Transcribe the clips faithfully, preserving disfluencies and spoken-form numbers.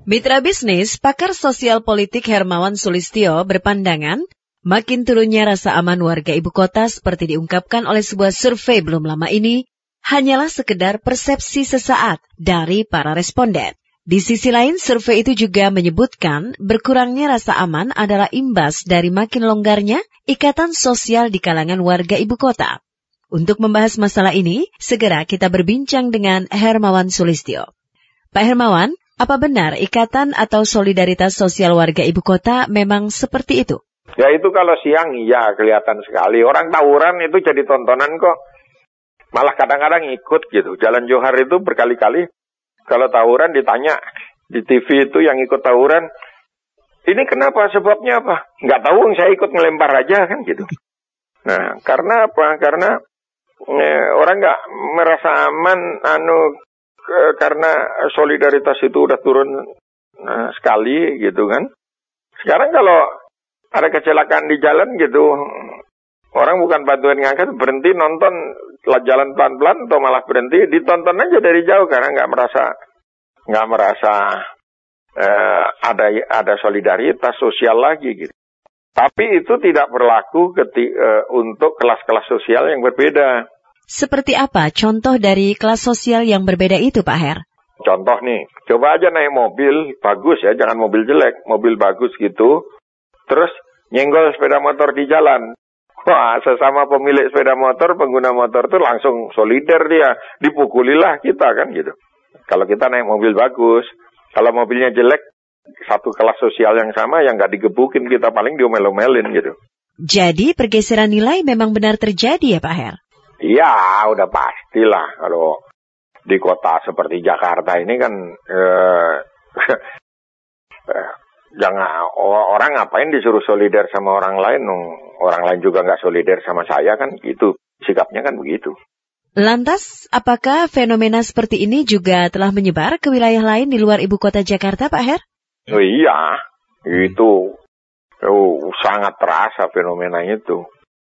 Mitra bisnis, pakar sosial politik Hermawan Sulistyo berpandangan makin turunnya rasa aman warga ibu kota seperti diungkapkan oleh sebuah survei belum lama ini hanyalah sekedar persepsi sesaat dari para responden. Di sisi lain, survei itu juga menyebutkan berkurangnya rasa aman adalah imbas dari makin longgarnya ikatan sosial di kalangan warga ibu kota. Untuk membahas masalah ini, segera kita berbincang dengan Hermawan Sulistyo. Pak Hermawan, apa benar ikatan atau solidaritas sosial warga ibu kota memang seperti itu? Ya itu kalau siang iya kelihatan sekali. Orang tawuran itu jadi tontonan kok. Malah kadang-kadang ikut gitu. Jalan Johar itu berkali-kali kalau tawuran ditanya di T V itu yang ikut tawuran. Ini kenapa? Sebabnya apa? Nggak tahu, saya ikut ngelempar aja kan gitu. Nah karena apa? Karena eh, orang nggak merasa aman anu karena solidaritas itu udah turun nah, sekali gitu kan. Sekarang kalau ada kecelakaan di jalan gitu, orang bukan bantuan ngangkat, berhenti nonton jalan pelan-pelan atau malah berhenti, ditonton aja dari jauh karena nggak merasa nggak merasa eh, ada ada solidaritas sosial lagi gitu. Tapi itu tidak berlaku keti, eh, untuk kelas-kelas sosial yang berbeda. Seperti apa contoh dari kelas sosial yang berbeda itu, Pak Her? Contoh nih, coba aja naik mobil bagus ya, jangan mobil jelek, mobil bagus gitu, terus nyenggol sepeda motor di jalan. Wah, sesama pemilik sepeda motor, pengguna motor tuh langsung solider dia, dipukulilah kita kan gitu. Kalau kita naik mobil bagus, kalau mobilnya jelek, satu kelas sosial yang sama yang nggak digebukin, kita paling diomel-omelin gitu. Jadi pergeseran nilai memang benar terjadi ya, Pak Her? Iya, udah pastilah kalau di kota seperti Jakarta ini kan eh, jangan orang ngapain disuruh solider sama orang lain, orang lain juga nggak solider sama saya kan, itu sikapnya kan begitu. Lantas, apakah fenomena seperti ini juga telah menyebar ke wilayah lain di luar ibu kota Jakarta, Pak Her? Oh iya, itu oh, sangat terasa fenomena itu.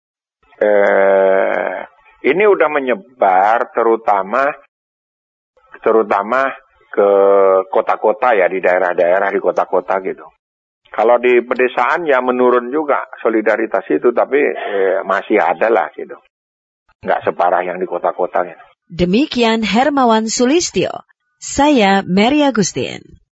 Eh, Ini udah menyebar terutama terutama ke kota-kota ya, di daerah-daerah di kota-kota gitu. Kalau di pedesaan ya menurun juga solidaritas itu, tapi eh, masih ada lah gitu. Nggak separah yang di kota-kota gitu. Demikian Hermawan Sulistyo. Saya Mary Agustin.